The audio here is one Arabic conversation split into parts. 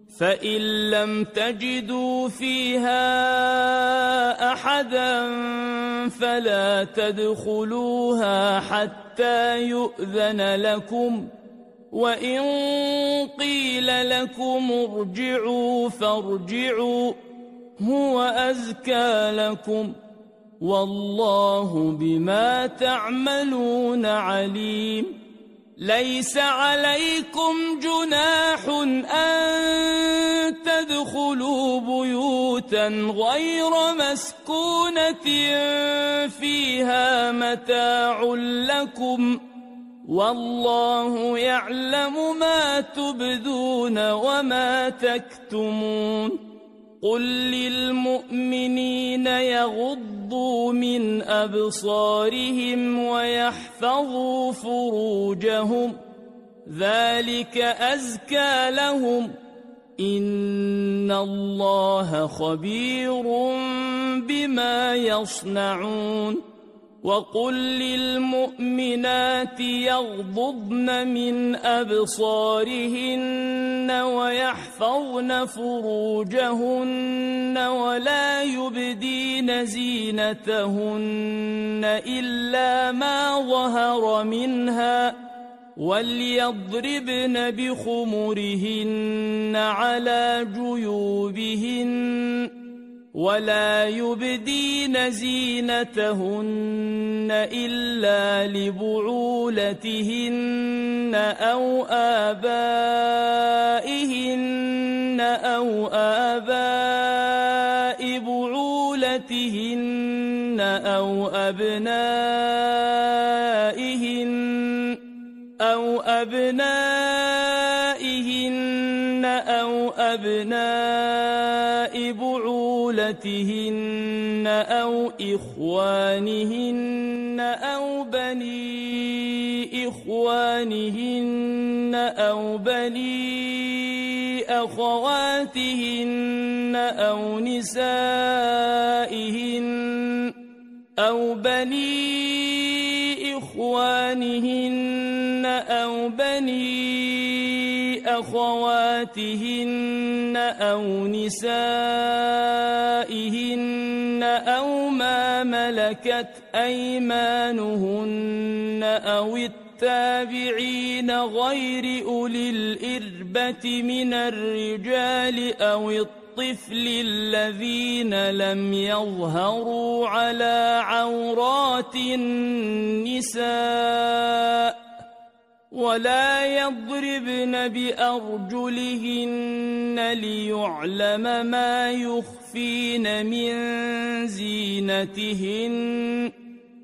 فإن لم تجدوا فيها أحدا فلا تدخلوها حتى يؤذن لكم، وإن قيل لكم ارجعوا فارجعوا هو أزكى لكم، والله بما تعملون عليم. ليس عليكم جناح أن تدخلوا بيوتا غير مسكونة فيها متاع لكم، والله يعلم ما تبدون وما تكتمون. قل للمؤمنين يغضوا من أبصارهم ويحفظوا فروجهم، ذلك أزكى لهم، إن الله خبير بما يصنعون. وقل للمؤمنات يغضضن من أبصارهن ويحفظن فروجهن ولا يبدين زينتهن إلا ما ظهر منها، وليضربن بخمرهن على جيوبهن، ولا يبدين زينتهن إلا لبعولتهن أو آبائهن أو آباء بعولتهن أو أبنائهن أو أبناء بعولتهن أو إخوانهن أو بني إخوانهن أو بني أخواتهن أو نسائهن أو بني إخوانهن أو بني أخواتهن أو نسائهن أو ما ملكت أيمانهن أو التابعين غير أولي الإربة من الرجال أو الطفل الذين لم يظهروا على عورات النساء، ولا يضربن بأرجلهن ليعلم ما يخفين من زينتهن.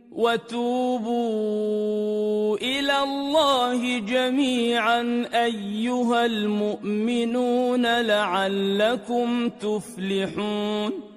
وتوبوا إلى الله جميعا أيها المؤمنون لعلكم تفلحون.